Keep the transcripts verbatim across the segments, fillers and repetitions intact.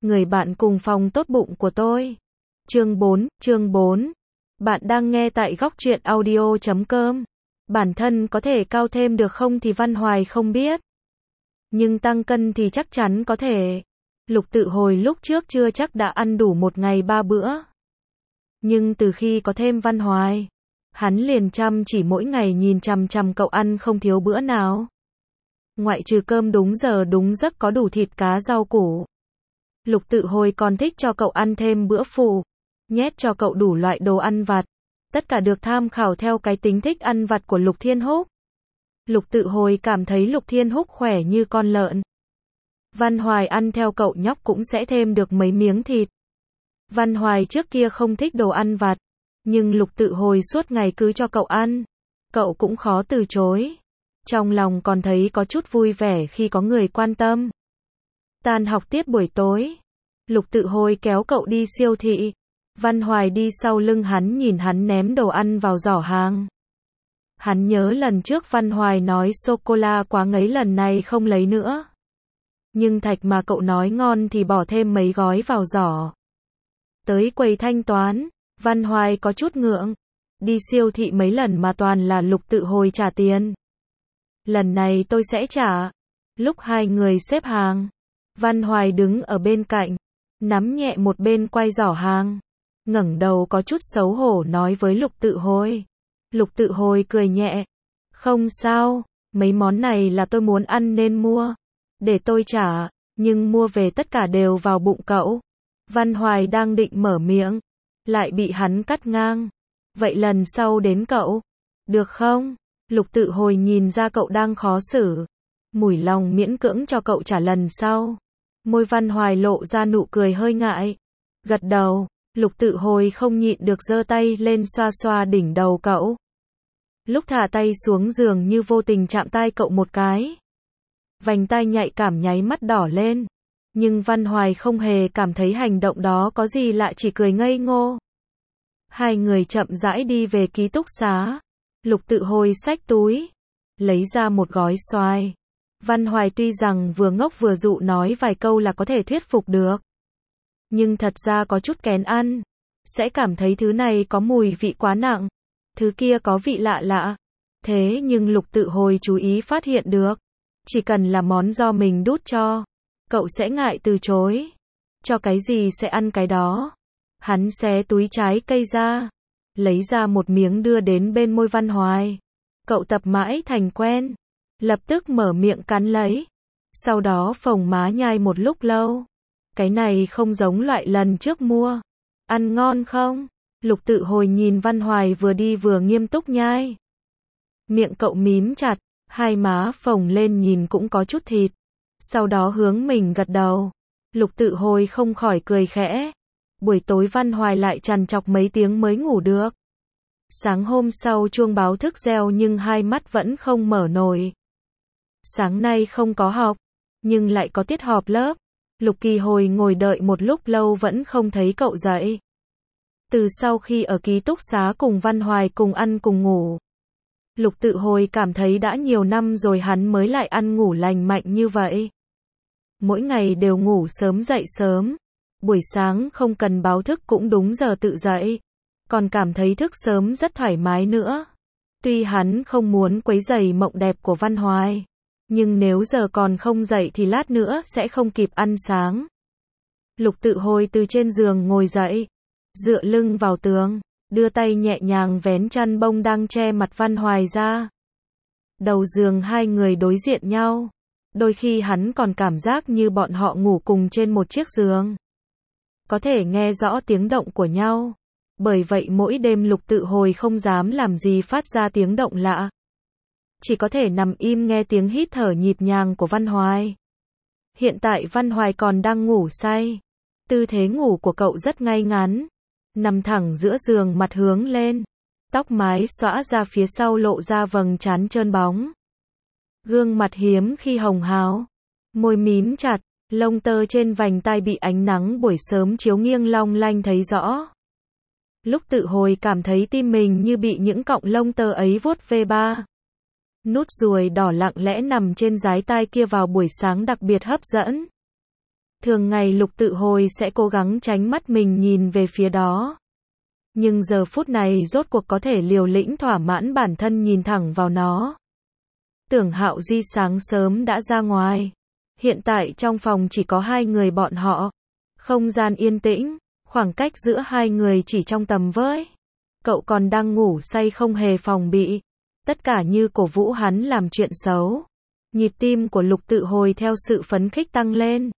người bạn cùng phòng tốt bụng của tôi. Chương bốn, chương bốn. Bạn đang nghe tại góc truyện audio chấm com. Bản thân có thể cao thêm được không thì Văn Hoài không biết. Nhưng tăng cân thì chắc chắn có thể. Lục Tự Hồi lúc trước chưa chắc đã ăn đủ một ngày ba bữa. Nhưng từ khi có thêm Văn Hoài, hắn liền chăm chỉ mỗi ngày nhìn chằm chằm cậu ăn không thiếu bữa nào. Ngoại trừ cơm đúng giờ đúng giấc có đủ thịt cá rau củ. Lục Tự Hồi còn thích cho cậu ăn thêm bữa phụ, nhét cho cậu đủ loại đồ ăn vặt. Tất cả được tham khảo theo cái tính thích ăn vặt của Lục Thiên Húc. Lục Tự Hồi cảm thấy Lục Thiên Húc khỏe như con lợn. Văn Hoài ăn theo cậu nhóc cũng sẽ thêm được mấy miếng thịt. Văn Hoài trước kia không thích đồ ăn vặt, nhưng Lục Tự Hồi suốt ngày cứ cho cậu ăn, cậu cũng khó từ chối. Trong lòng còn thấy có chút vui vẻ khi có người quan tâm. Tan học tiết buổi tối, Lục Tự Hồi kéo cậu đi siêu thị. Văn Hoài đi sau lưng hắn nhìn hắn ném đồ ăn vào giỏ hàng. Hắn nhớ lần trước Văn Hoài nói sô-cô-la quá ngấy lần này không lấy nữa. Nhưng thạch mà cậu nói ngon thì bỏ thêm mấy gói vào giỏ. Tới quầy thanh toán, Văn Hoài có chút ngượng. Đi siêu thị mấy lần mà toàn là Lục Tự Hồi trả tiền. Lần này tôi sẽ trả. Lúc hai người xếp hàng, Văn Hoài đứng ở bên cạnh, nắm nhẹ một bên quay giỏ hàng, ngẩng đầu có chút xấu hổ nói với Lục Tự Hồi. Lục Tự Hồi cười nhẹ. Không sao, mấy món này là tôi muốn ăn nên mua. Để tôi trả, nhưng mua về tất cả đều vào bụng cậu. Văn Hoài đang định mở miệng, lại bị hắn cắt ngang. Vậy lần sau đến cậu, được không? Lục Tự Hồi nhìn ra cậu đang khó xử, mủi lòng miễn cưỡng cho cậu trả lần sau. Môi Văn Hoài lộ ra nụ cười hơi ngại. Gật đầu, Lục Tự Hồi không nhịn được giơ tay lên xoa xoa đỉnh đầu cậu. Lúc thả tay xuống giường như vô tình chạm tai cậu một cái. Vành tai nhạy cảm nháy mắt đỏ lên. Nhưng Văn Hoài không hề cảm thấy hành động đó có gì lạ, chỉ cười ngây ngô. Hai người chậm rãi đi về ký túc xá. Lục Tự Hồi xách túi, lấy ra một gói xoài. Văn Hoài tuy rằng vừa ngốc vừa dụ nói vài câu là có thể thuyết phục được, nhưng thật ra có chút kén ăn. Sẽ cảm thấy thứ này có mùi vị quá nặng, thứ kia có vị lạ lạ. Thế nhưng Lục Tự Hồi chú ý phát hiện được, chỉ cần là món do mình đút cho, cậu sẽ ngại từ chối. Cho cái gì sẽ ăn cái đó. Hắn xé túi trái cây ra, lấy ra một miếng đưa đến bên môi Văn Hoài. Cậu tập mãi thành quen, lập tức mở miệng cắn lấy. Sau đó phồng má nhai một lúc lâu. Cái này không giống loại lần trước mua. Ăn ngon không? Lục Tự Hồi nhìn Văn Hoài vừa đi vừa nghiêm túc nhai. Miệng cậu mím chặt, hai má phồng lên nhìn cũng có chút thịt. Sau đó hướng mình gật đầu. Lục Tự Hồi không khỏi cười khẽ. Buổi tối Văn Hoài lại trằn trọc mấy tiếng mới ngủ được. Sáng hôm sau chuông báo thức reo nhưng hai mắt vẫn không mở nổi. Sáng nay không có học, nhưng lại có tiết họp lớp. Lục Kỳ Hồi ngồi đợi một lúc lâu vẫn không thấy cậu dậy. Từ sau khi ở ký túc xá cùng Văn Hoài cùng ăn cùng ngủ, Lục Tự Hồi cảm thấy đã nhiều năm rồi hắn mới lại ăn ngủ lành mạnh như vậy. Mỗi ngày đều ngủ sớm dậy sớm. Buổi sáng không cần báo thức cũng đúng giờ tự dậy. Còn cảm thấy thức sớm rất thoải mái nữa. Tuy hắn không muốn quấy rầy mộng đẹp của Văn Hoài, nhưng nếu giờ còn không dậy thì lát nữa sẽ không kịp ăn sáng. Lục Tự Hồi từ trên giường ngồi dậy, dựa lưng vào tường, đưa tay nhẹ nhàng vén chăn bông đang che mặt Văn Hoài ra. Đầu giường hai người đối diện nhau. Đôi khi hắn còn cảm giác như bọn họ ngủ cùng trên một chiếc giường. Có thể nghe rõ tiếng động của nhau. Bởi vậy mỗi đêm Lục Tự Hồi không dám làm gì phát ra tiếng động lạ. Chỉ có thể nằm im nghe tiếng hít thở nhịp nhàng của Văn Hoài. Hiện tại Văn Hoài còn đang ngủ say. Tư thế ngủ của cậu rất ngay ngắn. Nằm thẳng giữa giường mặt hướng lên. Tóc mái xõa ra phía sau lộ ra vầng trán trơn bóng. Gương mặt hiếm khi hồng hào. Môi mím chặt. Lông tơ trên vành tai bị ánh nắng buổi sớm chiếu nghiêng long lanh thấy rõ. Lúc Tự Hồi cảm thấy tim mình như bị những cọng lông tơ ấy vuốt ve ba. Nút ruồi đỏ lặng lẽ nằm trên dái tai kia vào buổi sáng đặc biệt hấp dẫn. Thường ngày Lục Tự Hồi sẽ cố gắng tránh mắt mình nhìn về phía đó. Nhưng giờ phút này rốt cuộc có thể liều lĩnh thỏa mãn bản thân nhìn thẳng vào nó. Tưởng Hạo Duy sáng sớm đã ra ngoài. Hiện tại trong phòng chỉ có hai người bọn họ. Không gian yên tĩnh, khoảng cách giữa hai người chỉ trong tầm với. Cậu còn đang ngủ say không hề phòng bị. Tất cả như cổ vũ hắn làm chuyện xấu. Nhịp tim của Lục Tự Hồi theo sự phấn khích tăng lên.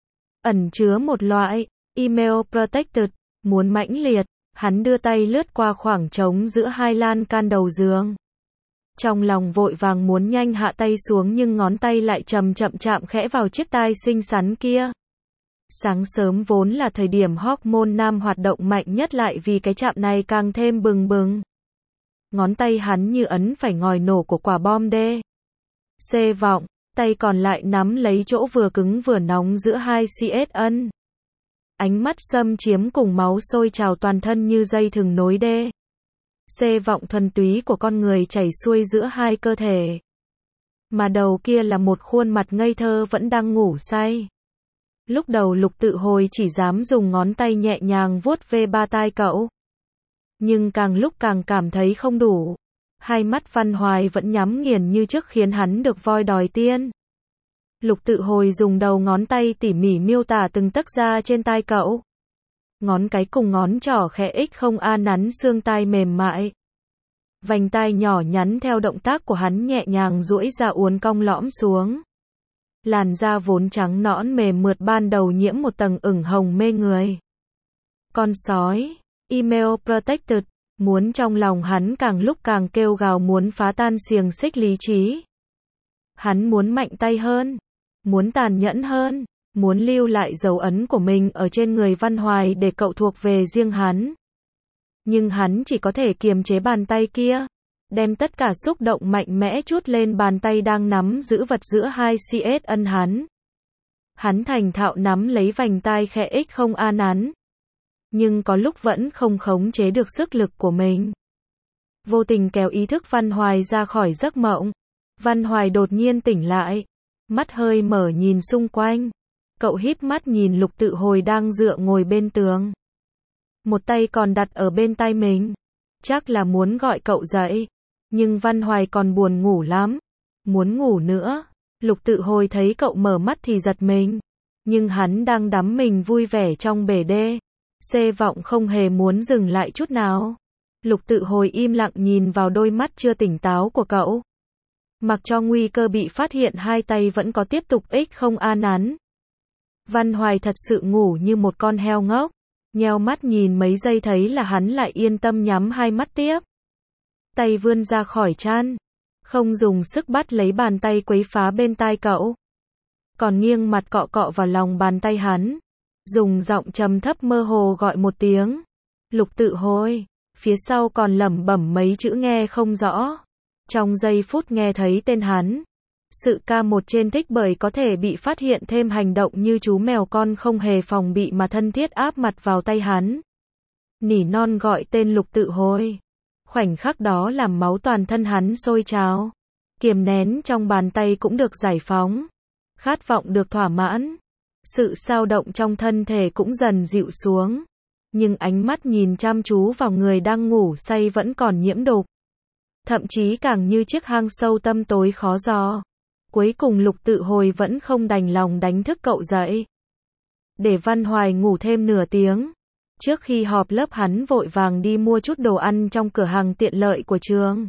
Ẩn chứa một loại email protected, muốn mãnh liệt, hắn đưa tay lướt qua khoảng trống giữa hai lan can đầu giường. Trong lòng vội vàng muốn nhanh hạ tay xuống nhưng ngón tay lại chậm chậm chạm khẽ vào chiếc tai xinh xắn kia. Sáng sớm vốn là thời điểm hormone nam hoạt động mạnh nhất lại vì cái chạm này càng thêm bừng bừng. Ngón tay hắn như ấn phải ngòi nổ của quả bom đê. Xê vọng, tay còn lại nắm lấy chỗ vừa cứng vừa nóng giữa hai cs ân. Ánh mắt xâm chiếm cùng máu sôi trào toàn thân như dây thừng nối đê. Xê vọng thuần túy của con người chảy xuôi giữa hai cơ thể. Mà đầu kia là một khuôn mặt ngây thơ vẫn đang ngủ say. Lúc đầu Lục Tự Hồi chỉ dám dùng ngón tay nhẹ nhàng vuốt ve ba tai cậu. Nhưng càng lúc càng cảm thấy không đủ. Hai mắt Văn Hoài vẫn nhắm nghiền như trước khiến hắn được voi đòi tiên. Lục Tự Hồi dùng đầu ngón tay tỉ mỉ miêu tả từng tấc da trên tai cậu. Ngón cái cùng ngón trỏ khẽ ích không a nắn xương tai mềm mại. Vành tai nhỏ nhắn theo động tác của hắn nhẹ nhàng duỗi ra uốn cong lõm xuống. Làn da vốn trắng nõn mềm mượt ban đầu nhiễm một tầng ửng hồng mê người. Con sói, email protected, muốn trong lòng hắn càng lúc càng kêu gào muốn phá tan xiềng xích lý trí. Hắn muốn mạnh tay hơn, muốn tàn nhẫn hơn, muốn lưu lại dấu ấn của mình ở trên người Văn Hoài để cậu thuộc về riêng hắn. Nhưng hắn chỉ có thể kiềm chế bàn tay kia, đem tất cả xúc động mạnh mẽ trút lên bàn tay đang nắm giữ vật giữa hai cs ân hắn. Hắn thành thạo nắm lấy vành tai khẽ ích không a nắn. Nhưng có lúc vẫn không khống chế được sức lực của mình. Vô tình kéo ý thức Văn Hoài ra khỏi giấc mộng. Văn Hoài đột nhiên tỉnh lại. Mắt hơi mở nhìn xung quanh. Cậu híp mắt nhìn Lục Tự Hồi đang dựa ngồi bên tường. Một tay còn đặt ở bên tai mình. Chắc là muốn gọi cậu dậy. Nhưng Văn Hoài còn buồn ngủ lắm. Muốn ngủ nữa. Lục Tự Hồi thấy cậu mở mắt thì giật mình. Nhưng hắn đang đắm mình vui vẻ trong bể đê. Xê vọng không hề muốn dừng lại chút nào. Lục Tự Hồi im lặng nhìn vào đôi mắt chưa tỉnh táo của cậu. Mặc cho nguy cơ bị phát hiện hai tay vẫn có tiếp tục ích không a nắn. Văn Hoài thật sự ngủ như một con heo ngốc. Nheo mắt nhìn mấy giây thấy là hắn lại yên tâm nhắm hai mắt tiếp. Tay vươn ra khỏi chăn. Không dùng sức bắt lấy bàn tay quấy phá bên tai cậu. Còn nghiêng mặt cọ cọ vào lòng bàn tay hắn. Dùng giọng trầm thấp mơ hồ gọi một tiếng. Lục Tự Hồi. Phía sau còn lẩm bẩm mấy chữ nghe không rõ. Trong giây phút nghe thấy tên hắn. Sự ca một trên thích bởi có thể bị phát hiện thêm hành động như chú mèo con không hề phòng bị mà thân thiết áp mặt vào tay hắn. Nỉ non gọi tên Lục Tự Hồi. Khoảnh khắc đó làm máu toàn thân hắn sôi trào. Kiềm nén trong bàn tay cũng được giải phóng. Khát vọng được thỏa mãn. Sự xao động trong thân thể cũng dần dịu xuống. Nhưng ánh mắt nhìn chăm chú vào người đang ngủ say vẫn còn nhiễm đục. Thậm chí càng như chiếc hang sâu tăm tối khó dò. Cuối cùng Lục Tự Hồi vẫn không đành lòng đánh thức cậu dậy. Để Văn Hoài ngủ thêm nửa tiếng. Trước khi họp lớp hắn vội vàng đi mua chút đồ ăn trong cửa hàng tiện lợi của trường.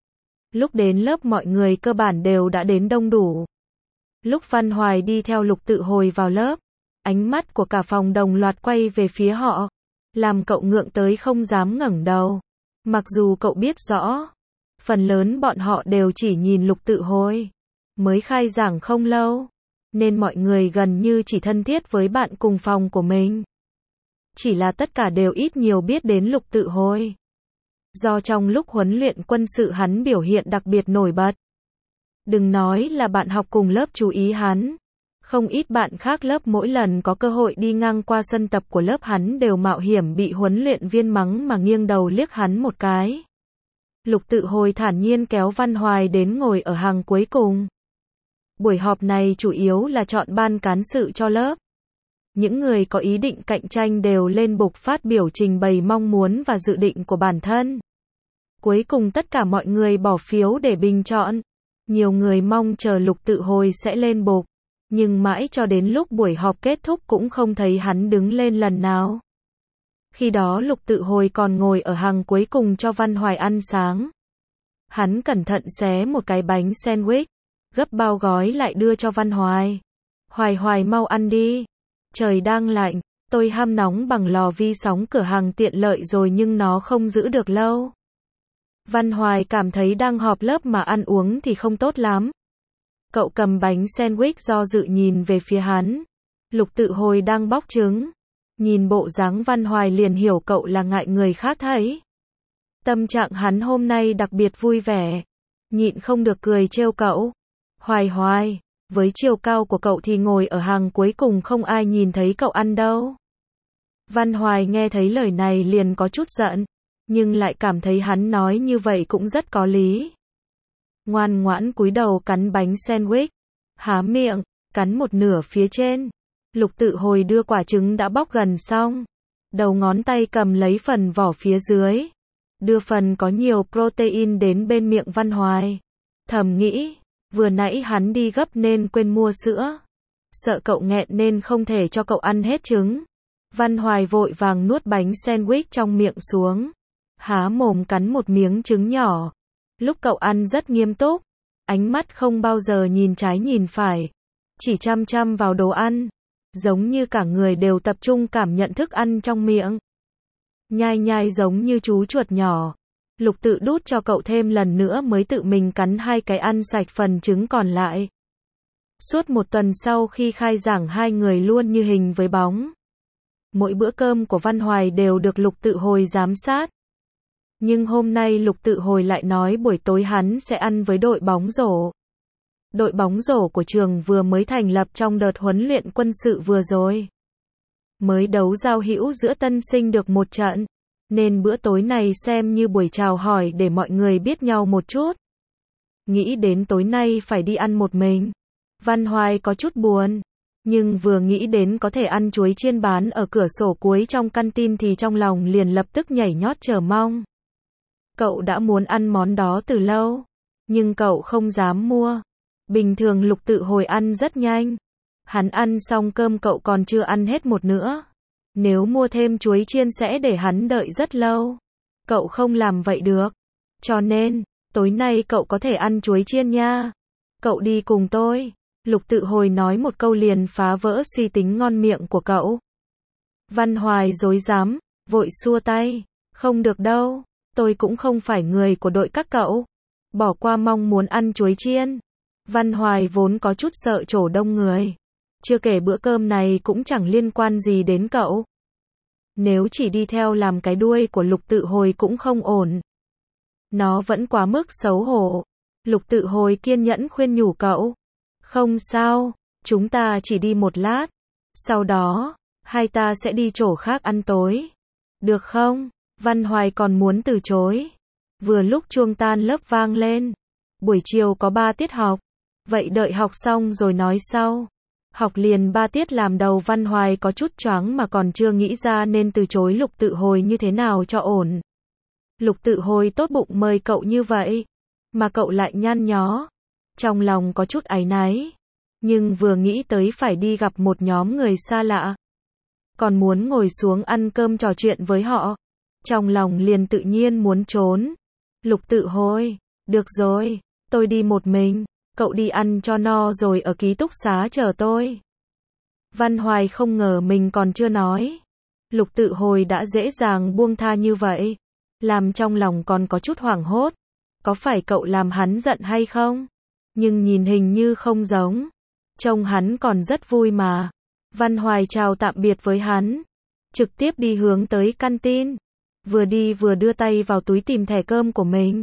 Lúc đến lớp mọi người cơ bản đều đã đến đông đủ. Lúc Văn Hoài đi theo Lục Tự Hồi vào lớp, ánh mắt của cả phòng đồng loạt quay về phía họ, làm cậu ngượng tới không dám ngẩng đầu. Mặc dù cậu biết rõ, phần lớn bọn họ đều chỉ nhìn Lục Tự Hồi. Mới khai giảng không lâu, nên mọi người gần như chỉ thân thiết với bạn cùng phòng của mình. Chỉ là tất cả đều ít nhiều biết đến Lục Tự Hồi. Do trong lúc huấn luyện quân sự hắn biểu hiện đặc biệt nổi bật. Đừng nói là bạn học cùng lớp chú ý hắn. Không ít bạn khác lớp mỗi lần có cơ hội đi ngang qua sân tập của lớp hắn đều mạo hiểm bị huấn luyện viên mắng mà nghiêng đầu liếc hắn một cái. Lục Tự Hồi thản nhiên kéo Văn Hoài đến ngồi ở hàng cuối cùng. Buổi họp này chủ yếu là chọn ban cán sự cho lớp. những người có ý định cạnh tranh đều lên bục phát biểu trình bày mong muốn và dự định của bản thân. Cuối cùng tất cả mọi người bỏ phiếu để bình chọn. Nhiều người mong chờ Lục Tự Hồi sẽ lên bục, nhưng mãi cho đến lúc buổi họp kết thúc cũng không thấy hắn đứng lên lần nào. Khi đó Lục Tự Hồi còn ngồi ở hàng cuối cùng cho Văn Hoài ăn sáng. Hắn cẩn thận xé một cái bánh sandwich, gấp bao gói lại đưa cho Văn Hoài. Hoài Hoài mau ăn đi. Trời đang lạnh, tôi hâm nóng bằng lò vi sóng cửa hàng tiện lợi rồi nhưng nó không giữ được lâu. Văn Hoài cảm thấy đang họp lớp mà ăn uống thì không tốt lắm. Cậu cầm bánh sandwich do dự nhìn về phía hắn. Lục Tự Hồi đang bóc trứng. Nhìn bộ dáng Văn Hoài liền hiểu cậu là ngại người khác thấy. Tâm trạng hắn hôm nay đặc biệt vui vẻ. Nhịn không được cười trêu cậu. Hoài Hoài, với chiều cao của cậu thì ngồi ở hàng cuối cùng không ai nhìn thấy cậu ăn đâu. Văn Hoài nghe thấy lời này liền có chút giận, nhưng lại cảm thấy hắn nói như vậy cũng rất có lý. Ngoan ngoãn cúi đầu cắn bánh sandwich, há miệng, cắn một nửa phía trên. Lục Tự Hồi đưa quả trứng đã bóc gần xong. Đầu ngón tay cầm lấy phần vỏ phía dưới. Đưa phần có nhiều protein đến bên miệng Văn Hoài. Thầm nghĩ, vừa nãy hắn đi gấp nên quên mua sữa. Sợ cậu nghẹn nên không thể cho cậu ăn hết trứng. Văn Hoài vội vàng nuốt bánh sandwich trong miệng xuống. Há mồm cắn một miếng trứng nhỏ. Lúc cậu ăn rất nghiêm túc. Ánh mắt không bao giờ nhìn trái nhìn phải. Chỉ chăm chăm vào đồ ăn. Giống như cả người đều tập trung cảm nhận thức ăn trong miệng. Nhai nhai giống như chú chuột nhỏ. Lục Tự đút cho cậu thêm lần nữa mới tự mình cắn hai cái ăn sạch phần trứng còn lại. Suốt một tuần sau khi khai giảng hai người luôn như hình với bóng. Mỗi bữa cơm của Văn Hoài đều được Lục Tự Hồi giám sát. Nhưng hôm nay Lục Tự Hồi lại nói buổi tối hắn sẽ ăn với đội bóng rổ. Đội bóng rổ của trường vừa mới thành lập trong đợt huấn luyện quân sự vừa rồi. Mới đấu giao hữu giữa tân sinh được một trận, nên bữa tối này xem như buổi chào hỏi để mọi người biết nhau một chút. Nghĩ đến tối nay phải đi ăn một mình, Văn Hoài có chút buồn, nhưng vừa nghĩ đến có thể ăn chuối chiên bán ở cửa sổ cuối trong canteen thì trong lòng liền lập tức nhảy nhót chờ mong. Cậu đã muốn ăn món đó từ lâu, nhưng cậu không dám mua. Bình thường Lục Tự Hồi ăn rất nhanh. Hắn ăn xong cơm cậu còn chưa ăn hết một nữa. Nếu mua thêm chuối chiên sẽ để hắn đợi rất lâu. Cậu không làm vậy được. Cho nên, tối nay cậu có thể ăn chuối chiên nha. Cậu đi cùng tôi. Lục Tự Hồi nói một câu liền phá vỡ suy tính ngon miệng của cậu. Văn Hoài rối rắm, vội xua tay. Không được đâu, tôi cũng không phải người của đội các cậu. Bỏ qua mong muốn ăn chuối chiên. Văn Hoài vốn có chút sợ chỗ đông người. Chưa kể bữa cơm này cũng chẳng liên quan gì đến cậu. Nếu chỉ đi theo làm cái đuôi của Lục Tự Hồi cũng không ổn. Nó vẫn quá mức xấu hổ. Lục Tự Hồi kiên nhẫn khuyên nhủ cậu. Không sao, chúng ta chỉ đi một lát. Sau đó, hai ta sẽ đi chỗ khác ăn tối. Được không? Văn Hoài còn muốn từ chối. Vừa lúc chuông tan lớp vang lên. Buổi chiều có ba tiết học. Vậy đợi học xong rồi nói sau. Học liền ba tiết làm đầu Văn Hoài có chút choáng mà còn chưa nghĩ ra nên từ chối Lục Tự Hồi như thế nào cho ổn. Lục Tự Hồi tốt bụng mời cậu như vậy, mà cậu lại nhăn nhó. Trong lòng có chút áy náy. Nhưng vừa nghĩ tới phải đi gặp một nhóm người xa lạ. Còn muốn ngồi xuống ăn cơm trò chuyện với họ. Trong lòng liền tự nhiên muốn trốn. Lục Tự Hồi, được rồi, tôi đi một mình. Cậu đi ăn cho no rồi ở ký túc xá chờ tôi. Văn Hoài không ngờ mình còn chưa nói. Lục Tự Hồi đã dễ dàng buông tha như vậy. Làm trong lòng còn có chút hoảng hốt. Có phải cậu làm hắn giận hay không? Nhưng nhìn hình như không giống. Trông hắn còn rất vui mà. Văn Hoài chào tạm biệt với hắn. Trực tiếp đi hướng tới canteen. Vừa đi vừa đưa tay vào túi tìm thẻ cơm của mình.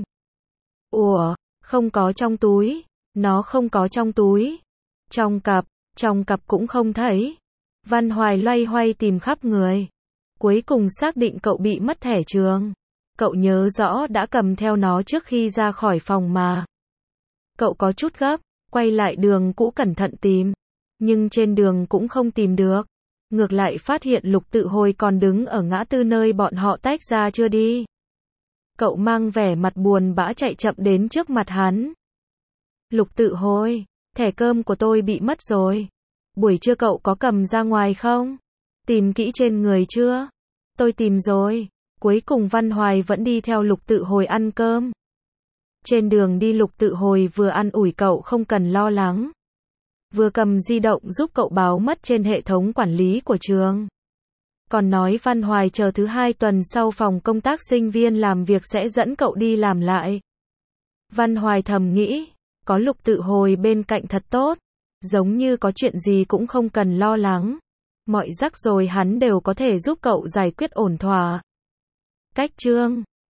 Ủa, không có trong túi. Nó không có trong túi. Trong cặp, trong cặp cũng không thấy. Văn Hoài loay hoay tìm khắp người. Cuối cùng xác định cậu bị mất thẻ trường. Cậu nhớ rõ đã cầm theo nó trước khi ra khỏi phòng mà. Cậu có chút gấp, quay lại đường cũ cẩn thận tìm. Nhưng trên đường cũng không tìm được. Ngược lại phát hiện Lục Tự Hồi còn đứng ở ngã tư nơi bọn họ tách ra chưa đi. Cậu mang vẻ mặt buồn bã chạy chậm đến trước mặt hắn. Lục Tự Hồi, thẻ cơm của tôi bị mất rồi. Buổi trưa cậu có cầm ra ngoài không? Tìm kỹ trên người chưa? Tôi tìm rồi. Cuối cùng Văn Hoài vẫn đi theo Lục Tự Hồi ăn cơm. Trên đường đi Lục Tự Hồi vừa an ủi cậu không cần lo lắng. Vừa cầm di động giúp cậu báo mất trên hệ thống quản lý của trường. Còn nói Văn Hoài chờ thứ hai tuần sau phòng công tác sinh viên làm việc sẽ dẫn cậu đi làm lại. Văn Hoài thầm nghĩ, có Lục Tự Hồi bên cạnh thật tốt. Giống như có chuyện gì cũng không cần lo lắng. Mọi rắc rối hắn đều có thể giúp cậu giải quyết ổn thỏa. Cách chương